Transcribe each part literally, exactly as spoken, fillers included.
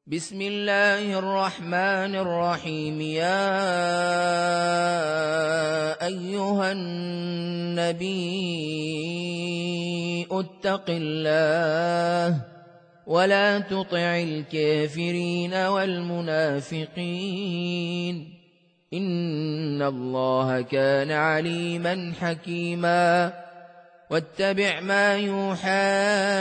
بسم الله الرحمن الرحيم. يا أيها النبي اتق الله ولا تطع الكافرين والمنافقين، إن الله كان عليما حكيما. واتبع ما يوحى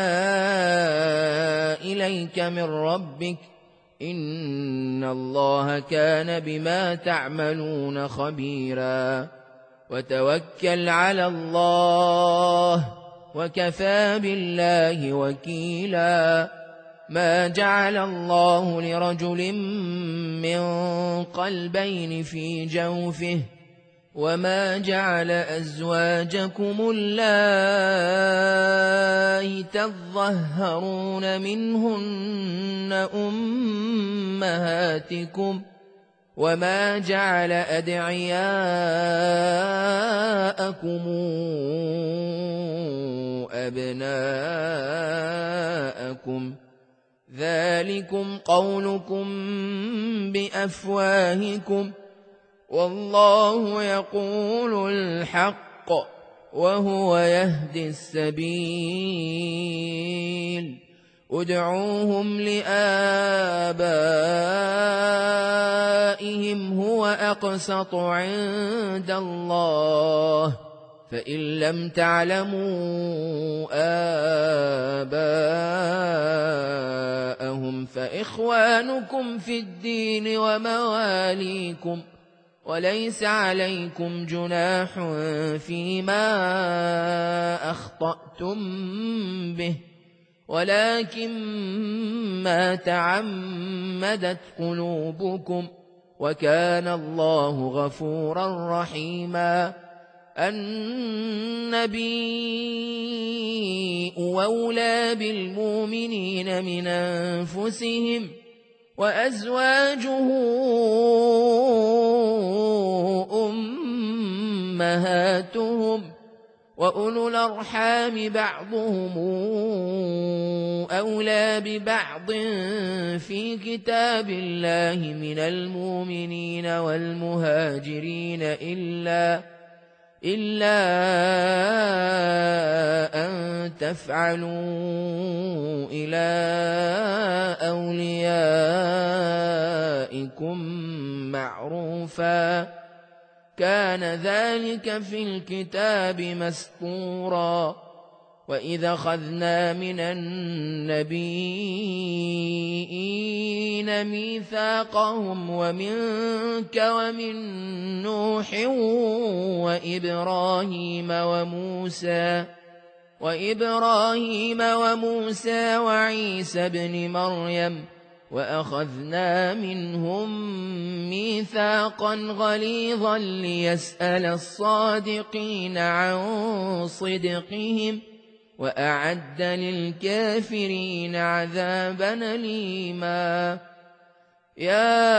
إليك من ربك، إن الله كان بما تعملون خبيرا. وتوكل على الله وكفى بالله وكيلا. ما جعل الله لرجل من قلبين في جوفه، وما جعل أزواجكم اللائي تظهرون منهن أمهاتكم، وما جعل أدعياءكم أبناءكم، ذلكم قولكم بأفواهكم، والله يقول الحق وهو يهدي السبيل. ادعوهم لآبائهم هو أقسط عند الله، فإن لم تعلموا آباءهم فإخوانكم في الدين ومواليكم، وليس عليكم جناح فيما أخطأتم به، ولكن ما تعمدت قلوبكم، وكان الله غفورا رحيما. النبي أولى بالمؤمنين من أنفسهم، وأزواجه أمهاتهم، وأولو الأرحام بعضهم أولى ببعض في كتاب الله من المؤمنين والمهاجرين إلا إلا أن تفعلوا إلى أوليائكم معروفا، كان ذلك في الكتاب مسطورا. وإذا أخذنا من النبيين ميثاقهم ومنك ومن نوح وإبراهيم وموسى وإبراهيم وموسى وعيسى ابن مريم، وأخذنا منهم ميثاقا غليظا ليسأل الصادقين عن صدقهم، وأعد للكافرين عذابا أليما. يا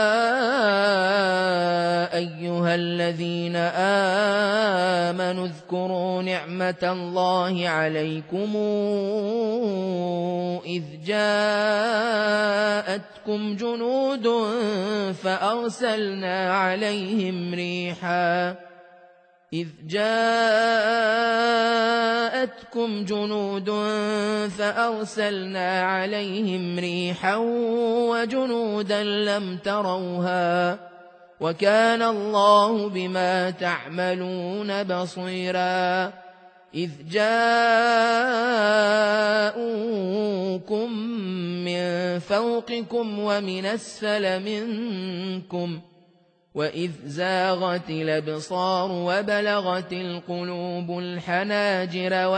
أيها الذين آمنوا اذكروا نعمة الله عليكم إذ جاءتكم جنود فأرسلنا عليهم ريحا إذ جاءتكم جنود فأرسلنا عليهم ريحا وجنودا لم تروها، وكان الله بما تعملون بصيرا. إذ جاءوكم من فوقكم ومن أسفل منكم، وإذ زاغت الأبصار وبلغت القلوب الحناجر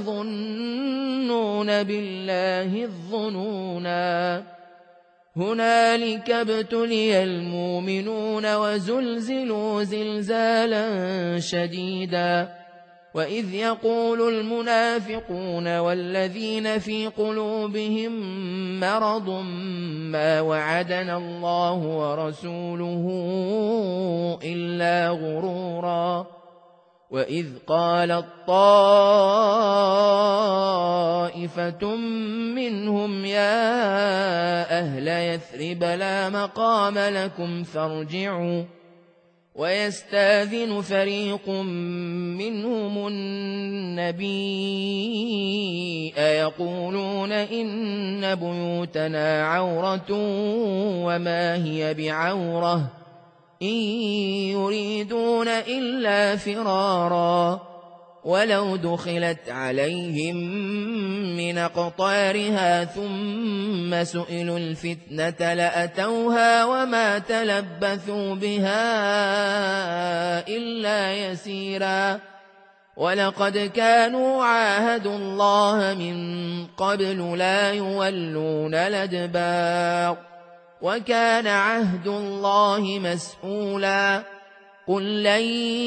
وتظنون بالله الظنونا. هنالك ابتلي المؤمنون وزلزلوا زلزالا شديدا. وإذ يقول المنافقون والذين في قلوبهم مرض ما وعدنا الله ورسوله إلا غرورا. وإذ قالت طائفة منهم يا أهل يثرب لا مقام لكم فارجعوا ويستاذن فريق منهم النبي أيقولون إن بيوتنا عورة وما هي بعورة إن يريدون إلا فرارا ولو دخلت عليهم من أقطارها ثم سئلوا الفتنة لأتوها وما تلبثوا بها إلا يسيرا ولقد كانوا عاهدوا الله من قبل لا يولون الأدبار وكان عهد الله مسؤولا قل لن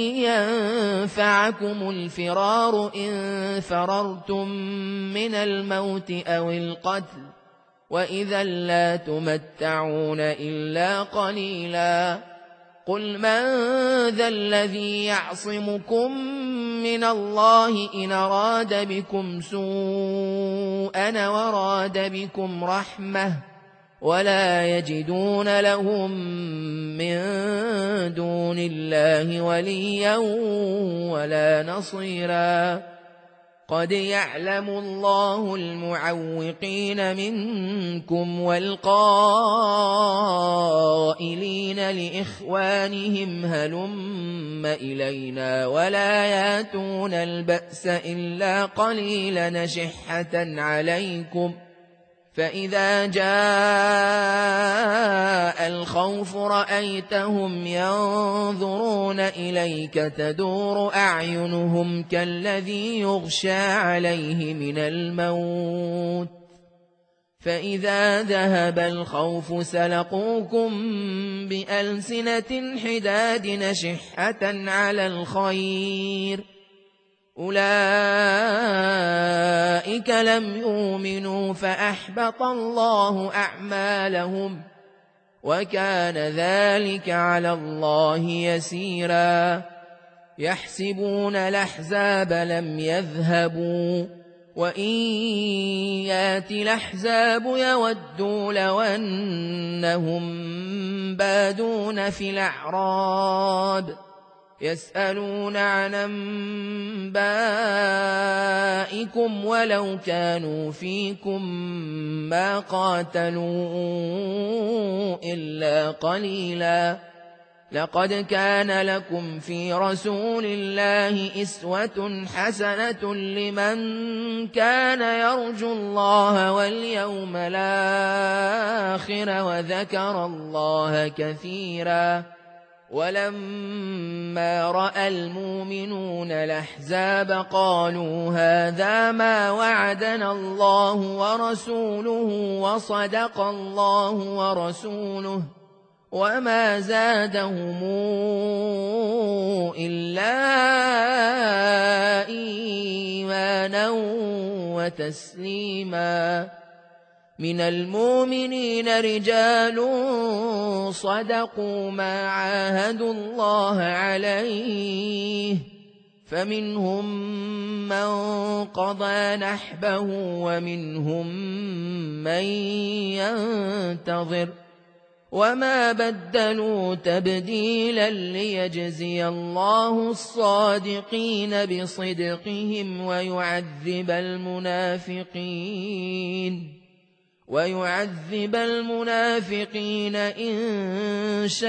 ينفعكم الفرار إن فررتم من الموت أو القتل وإذا لا تمتعون إلا قليلا قل من ذا الذي يعصمكم من الله إن أراد بكم سوءا وراد بكم رحمة ولا يجدون لهم من دون الله وليا ولا نصيرا قد يعلم الله المعوقين منكم والقائلين لإخوانهم هلم إلينا ولا ياتون البأس إلا قليلا نشحة عليكم فإذا جاء الخوف رأيتهم ينظرون إليك تدور أعينهم كالذي يغشى عليه من الموت فإذا ذهب الخوف سلقوكم بألسنة حداد نشحة على الخير أولئك لم يؤمنوا فأحبط الله أعمالهم وكان ذلك على الله يسيرا يحسبون الأحزاب لم يذهبوا وإن يأتي الأحزاب يودوا لو أنهم بادون في الأعراب يسألون عن أنبائكم ولو كانوا فيكم ما قاتلوا إلا قليلا لقد كان لكم في رسول الله أسوة حسنة لمن كان يرجو الله واليوم الآخر وذكر الله كثيرا ولما رأى المؤمنون الأحزاب قالوا هذا ما وعدنا الله ورسوله وصدق الله ورسوله وما زادهم إلا إيمانا وتسليما من المؤمنين رجال صدقوا ما عاهدوا الله عليه فمنهم من قضى نحبه ومنهم من ينتظر وما بدلوا تبديلا ليجزي الله الصادقين بصدقهم ويعذب المنافقين ويعذب المنافقين إن شاء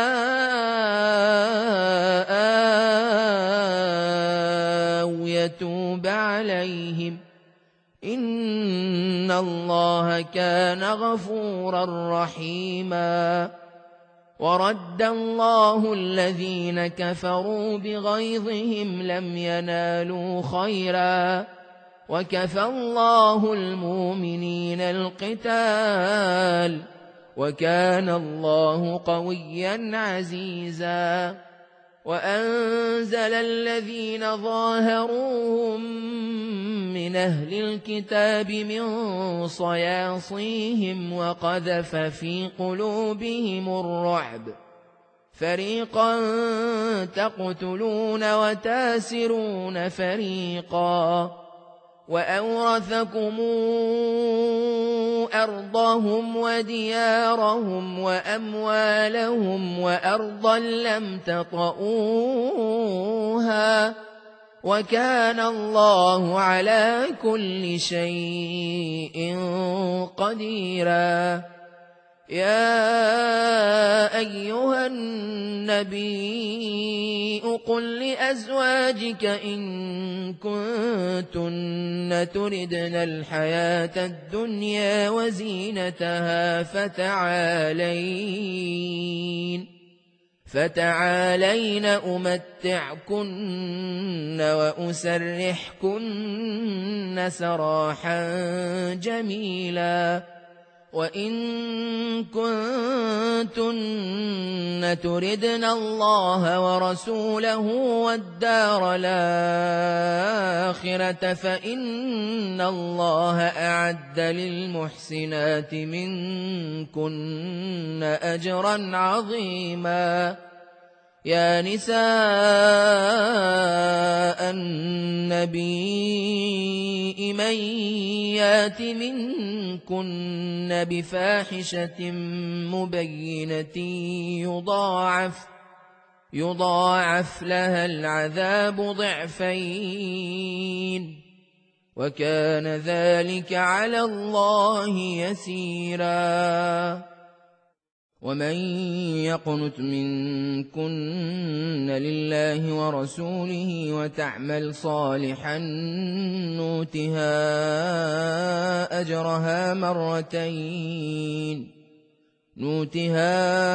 أو يتوب عليهم إن الله كان غفورا رحيما ورد الله الذين كفروا بغيظهم لم ينالوا خيرا وكفى الله المؤمنين القتال وكان الله قويا عزيزا وأنزل الذين ظاهروهم من أهل الكتاب من صياصيهم وقذف في قلوبهم الرعب فريقا تقتلون وتاسرون فريقا وأورثكم أرضهم وديارهم وأموالهم وأرضا لم تطئوها وكان الله على كل شيء قديرا. يا أيها النبي قل لأزواجك إن كنتن تردن الحياة الدنيا وزينتها فتعالين فتعالين أمتعكن وأسرحكن سراحا جميلا. وإن كنتن تردن الله ورسوله والدار الآخرة فإن الله أعد للمحسنات منكن أجرا عظيما. يا نساء النبي من يات منكن بفاحشة مبينة يضاعف يضاعف لها العذاب ضعفين وكان ذلك على الله يسيرا. ومن يقنت منكن لله ورسوله وتعمل صالحا نؤتها أجرها مرتين نؤتها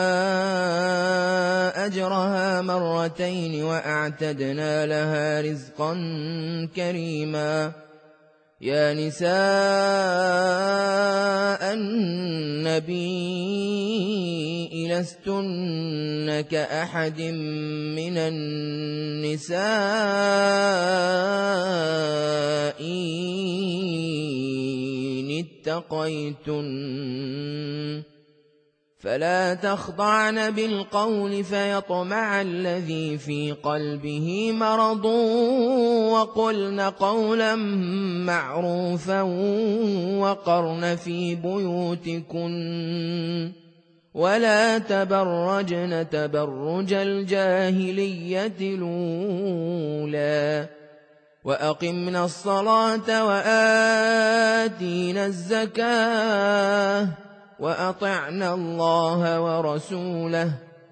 أجرها مرتين وأعتدنا لها رزقا كريما. يا نساء النبي لستن كأحد من النساء إن اتقيتن فلا تخضعن بالقول فيطمع الذي في قلبه مرض وقلن قولا معروفا وقرن في بيوتكن ولا تبرجن تبرج الجاهلية الأولى وأقمنا الصلاة وآتينا الزكاة وأطعنا الله ورسوله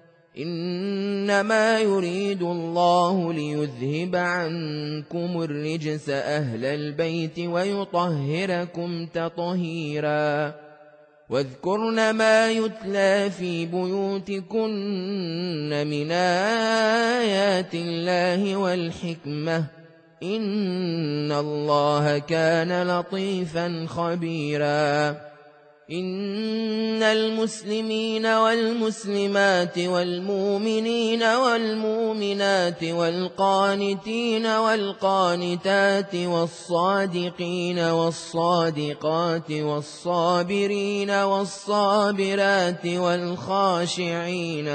إنما يريد الله ليذهب عنكم الرجس أهل البيت ويطهركم تطهيرا. واذكرن ما يتلى في بيوتكن من آيات الله والحكمة إن الله كان لطيفا خبيرا. إن المسلمين والمسلمات والمؤمنين والمؤمنات والقانتين والقانتات والصادقين والصادقات والصابرين والصابرات والخاشعين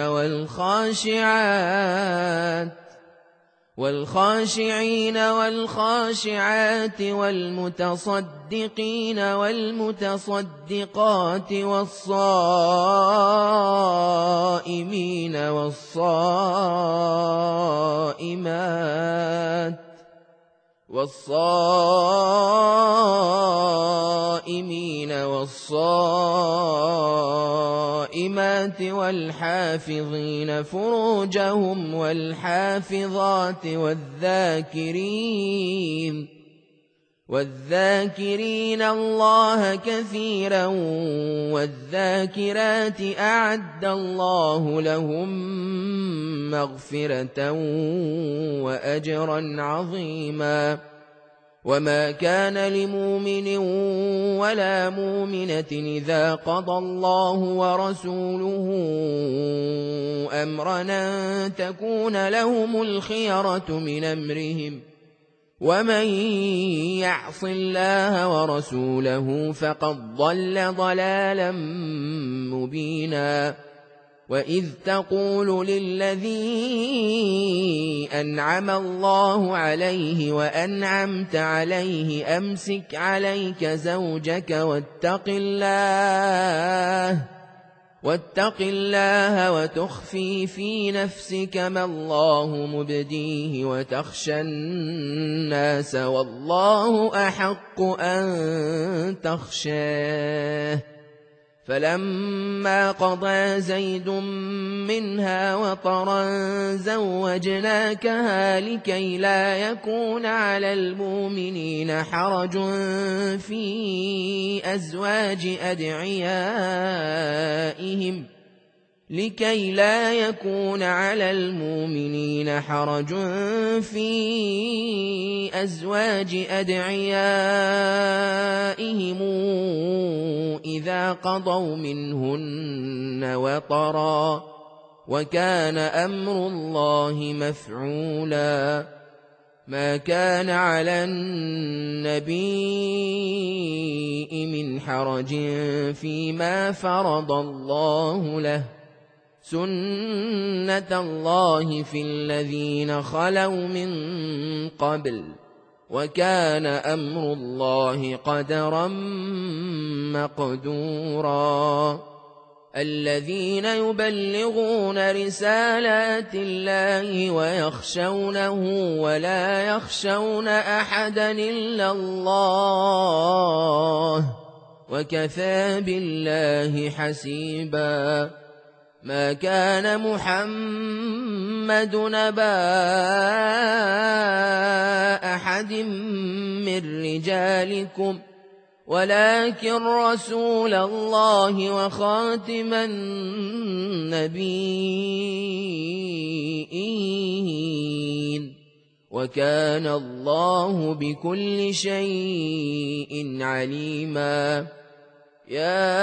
والخاشعات والخاشعين والخاشعات والمتصدقين والمتصدقات والصائمين والصائمات والصائمين والصائمات والحافظين فروجهم والحافظات والذاكرين والذاكرين الله كثيرا والذاكرات أعد الله لهم مغفرة وأجرا عظيما. وما كان لمؤمن ولا مؤمنة إذا قضى الله ورسوله أمرا أن تكون لهم الخيرة من أمرهم ومن يعص الله ورسوله فقد ضل ضلالا مبينا. وإذ تقول للذي أنعم الله عليه وأنعمت عليه أمسك عليك زوجك واتق الله واتق الله وتخفي في نفسك ما الله مبديه وتخشى الناس والله أحق أن تخشاه فلما قضى زيد منها وطرا زوجناكها لكي لا يكون على المؤمنين حرج في أزواج أدعيائهم لكي لا يكون على المؤمنين حرج في أزواج أدعيائهم إذا قضوا منهن وطرا وكان أمر الله مفعولا ما كان على النبي من حرج فيما فرض الله له سنة الله في الذين خلوا من قبل وكان أمر الله قدرا مقدورا الذين يبلغون رسالات الله ويخشونه ولا يخشون أحدا إلا الله وكفى بالله حسيبا ما كان محمد نبا أحد من رجالكم ولكن رسول الله وخاتم النبيين وكان الله بكل شيء عليما يا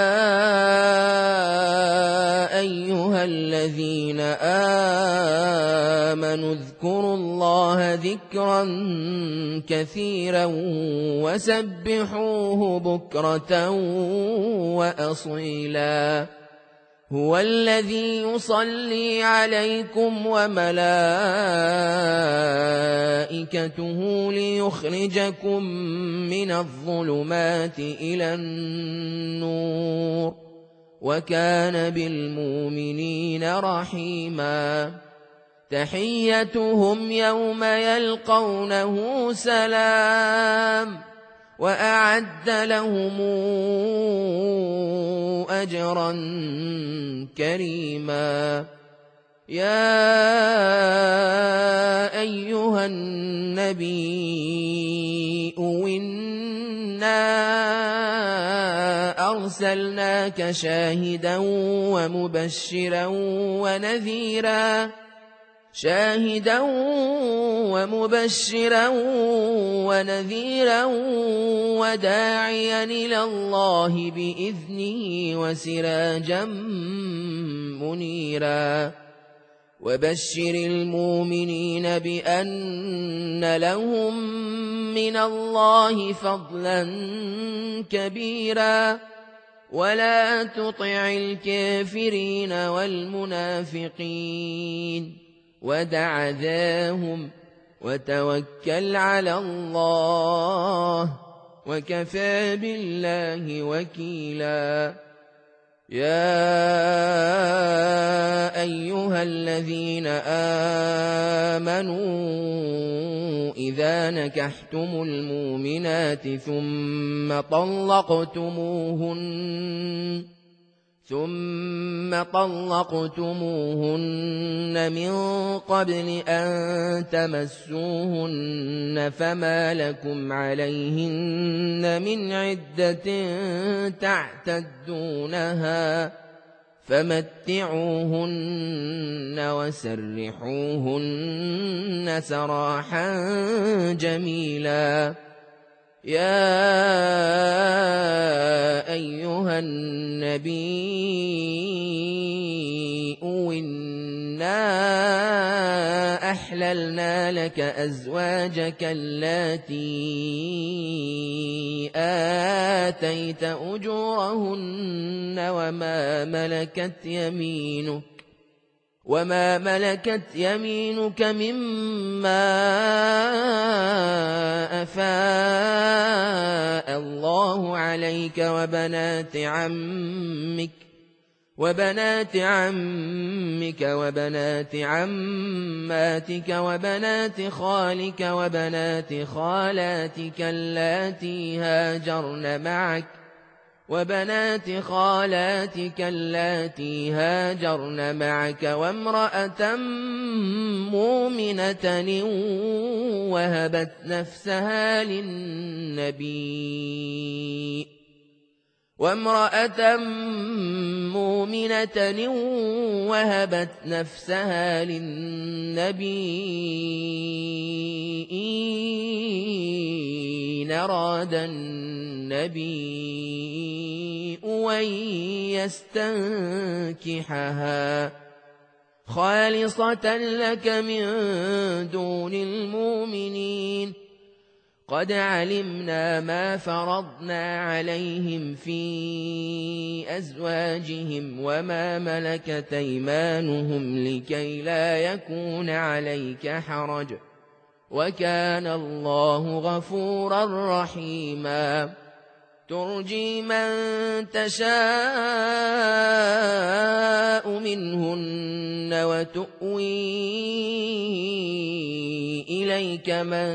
أيها الذين آمنوا اذكروا الله ذكرا كثيرا وسبحوه بكرة وأصيلا هو الذي يصلي عليكم وملائكته ليخرجكم من الظلمات إلى النور وكان بالمؤمنين رحيما تحيتهم يوم يلقونه سلام وأعد لهم أجرا كريما يا أيها النبي إنا أرسلناك شاهدا ومبشرا ونذيرا شاهدا ومبشرا ونذيرا وداعيا إلى الله بإذنه وسراجا منيرا وبشر المؤمنين بأن لهم من الله فضلا كبيرا ولا تطع الكافرين والمنافقين ودع ذاهم وتوكل على الله وكفى بالله وكيلا يا أيها الذين آمنوا إذا نكحتم المؤمنات ثم طلقتموهن ثم طلقتموهن من قبل أن تمسوهن فما لكم عليهن من عدة تعتدونها فمتعوهن وسرحوهن سراحا جميلا يا أيها النبي إنا أحللنا لك أزواجك اللاتي آتيت أجورهن وما ملكت يمينك وما ملكت يمينك مما أفاء الله عليك وبنات عمك وبنات عمك وبنات عماتك وبنات خالك وبنات خالاتك اللاتي هاجرن معك وبنات خالاتك اللاتي هاجرن معك وامرأة مؤمنة وهبت نفسها للنبي وامرأة مؤمنة وهبت نفسها للنبي إن أراد النبي أن يستنكحها خالصة لك من دون المؤمنين قد علمنا ما فرضنا عليهم في أزواجهم وما ملكت أيمانهم لكي لا يكون عليك حرج وكان الله غفورا رحيما ترجي من تشاء منهن وتؤوي إليك من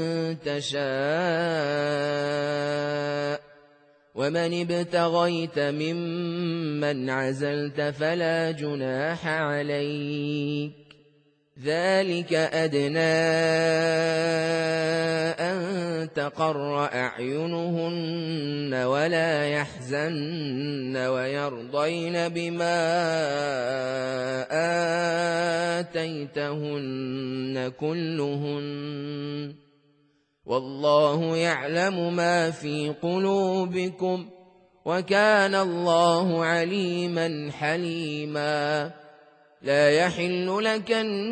تشاء ومن ابتغيت ممن عزلت فلا جناح عليك ذلك أدنى أن تقر أعينهن ولا يحزن ويرضين بما آتيتهن كلهن والله يعلم ما في قلوبكم وكان الله عليما حليما لا يحل لك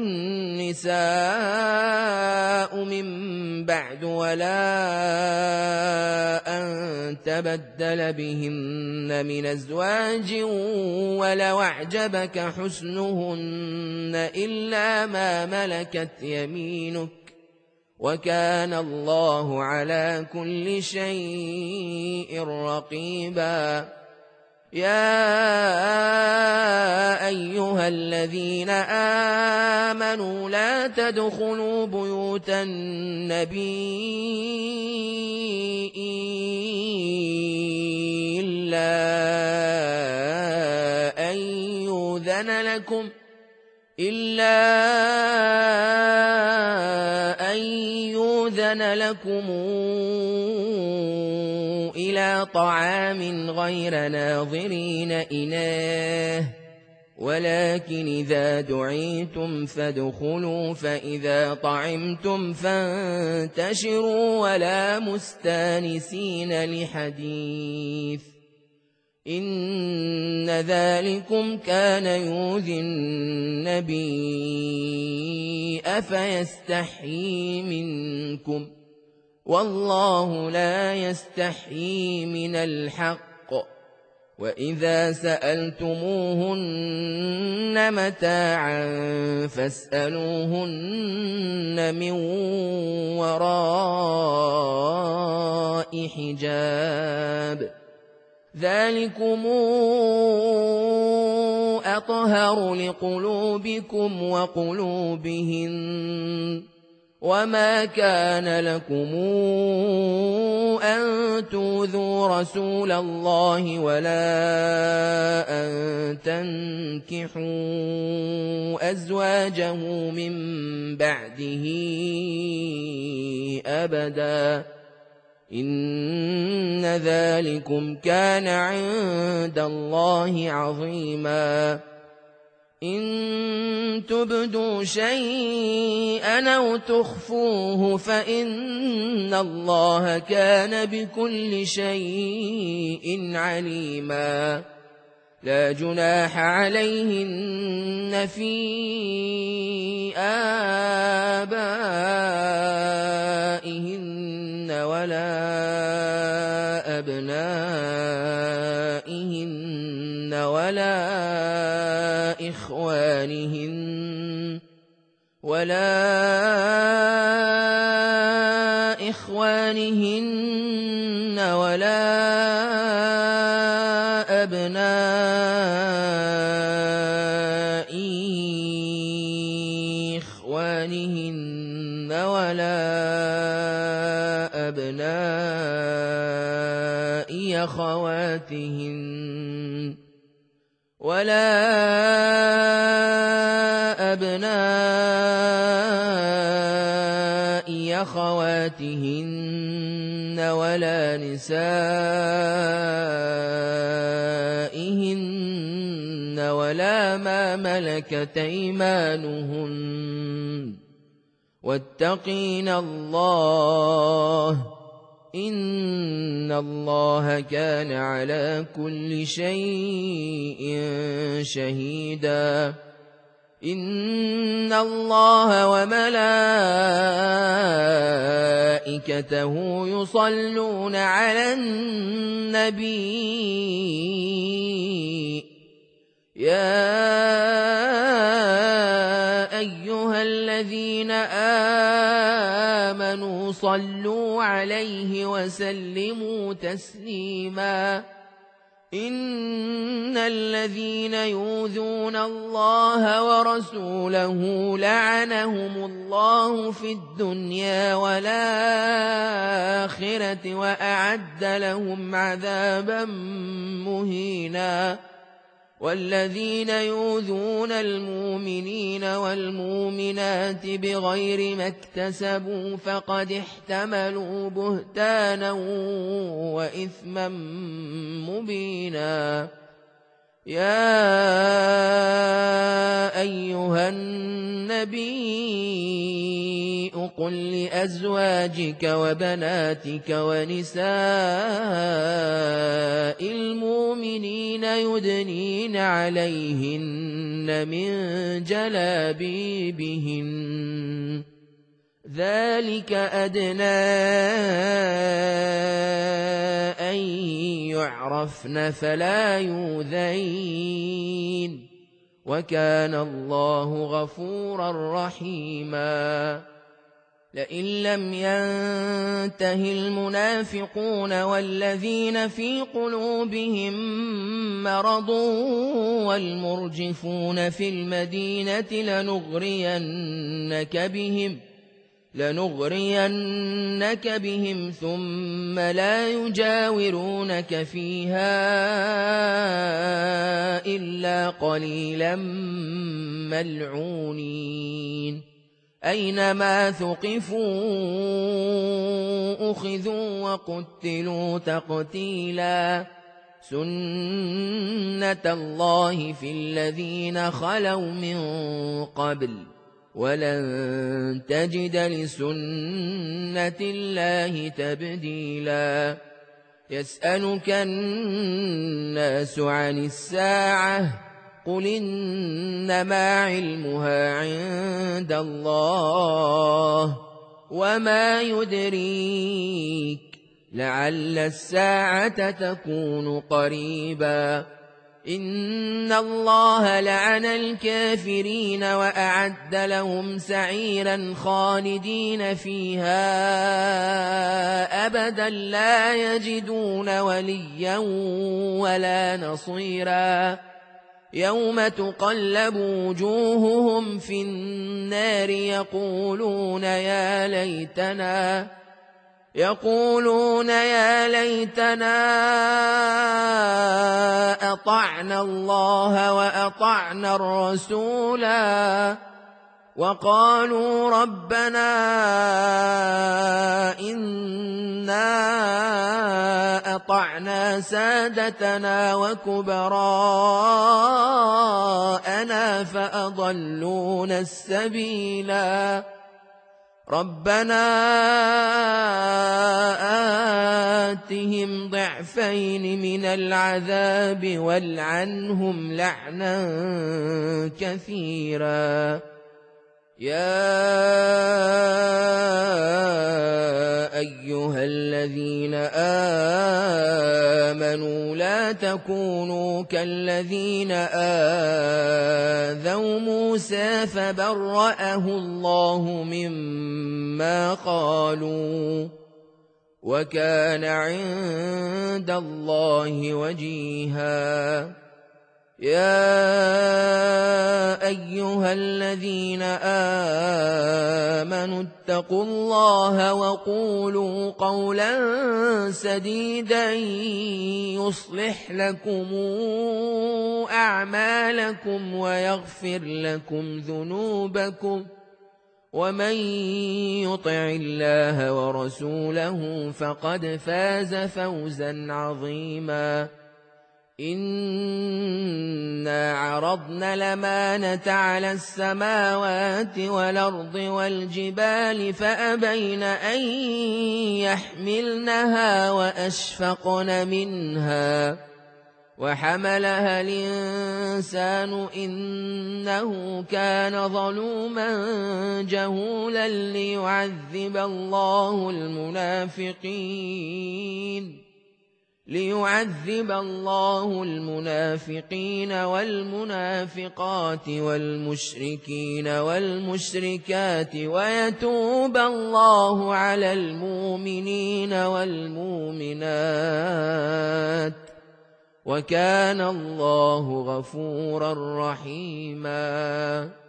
النساء من بعد ولا أن تبدل بهن من أزواج ولو أعجبك حسنهن إلا ما ملكت يمينك وكان الله على كل شيء رقيبا يا أيها الذين آمنوا لا تدخلوا بيوت النبي إلا أن يؤذن لكم إلا أن يؤذن لكم إلى طعام غير ناظرين إناه ولكن إذا دعيتم فادخلوا فإذا طعمتم فانتشروا ولا مستانسين لحديث إن ذلكم كان يؤذي النبي أفيستحيي منكم والله لا يستحيي من الحق وإذا سألتموهن متاعا فاسألوهن من وراء حجاب ذلكم أطهر لقلوبكم وقلوبهن وما كان لكم أن تؤذوا رسول الله ولا أن تنكحوا أزواجه من بعده أبدا إن ذلكم كان عند الله عظيما إن تبدوا شيئا أو تخفوه فإن الله كان بكل شيء عليما لا جناح عليهن في آبائهن ولا أبنائهن ولا إخوانهن ولا إخوانهن ولا أبناء إخوانهن ولا أبناء أخواتهن ولا أبناء أخواتهن ولا نسائهن ولا ما ملكت أيمانهن واتقين الله إن الله كان على كل شيء شهيدا إن الله وملائكته يصلون على النبي يا أيها الذين آمنوا صلوا عليه وسلموا تسليما إن الذين يؤذون الله ورسوله لعنهم الله في الدنيا والآخرة وأعد لهم عذابا مهينا والذين يؤذون المؤمنين والمؤمنات بغير ما اكتسبوا فقد احتملوا بهتانا وإثما مبينا يا أيها النبي قل لأزواجك وبناتك ونساء المؤمنين يدنين عليهن من جلابيبهن ذلك أدنى أن يعرفن فلا يؤذين وكان الله غفورا رحيما لئن لم ينته المنافقون والذين في قلوبهم مرض والمرجفون في المدينة لنغرينك بهم لنغرينك بهم ثم لا يجاورونك فيها إلا قليلا ملعونين أينما ثقفوا أخذوا وقتلوا تقتيلا سنة الله في الذين خلوا من قبل ولن تجد لسنة الله تبديلا يسألك الناس عن الساعة قل إنما علمها عند الله وما يدريك لعل الساعة تكون قريبا إن الله لعن الكافرين وأعد لهم سعيرا خالدين فيها أبدا لا يجدون وليا ولا نصيرا يوم تقلب وجوههم في النار يقولون يا ليتنا يقولون يا ليتنا أطعنا الله وأطعنا الرسولا وقالوا ربنا إنا أطعنا سادتنا وكبراءنا فأضلونا السبيلا ربنا آتهم ضعفين من العذاب والعنهم لعنا كثيرا يا أيها الذين آمنوا لا تكونوا كالذين آذوا موسى فبرأه الله مما قالوا وكان عند الله وجيها يا أيها الذين آمنوا اتقوا الله وقولوا قولا سديدا يصلح لكم أعمالكم ويغفر لكم ذنوبكم ومن يطع الله ورسوله فقد فاز فوزا عظيما إنا عرضنا الأمانة على السماوات والأرض والجبال فأبين أن يحملنها وأشفقن منها وحملها الإنسان إنه كان ظلوما جهولا ليعذب الله المنافقين ليعذب الله المنافقين والمنافقات والمشركين والمشركات ويتوب الله على المؤمنين والمؤمنات وكان الله غفورا رحيما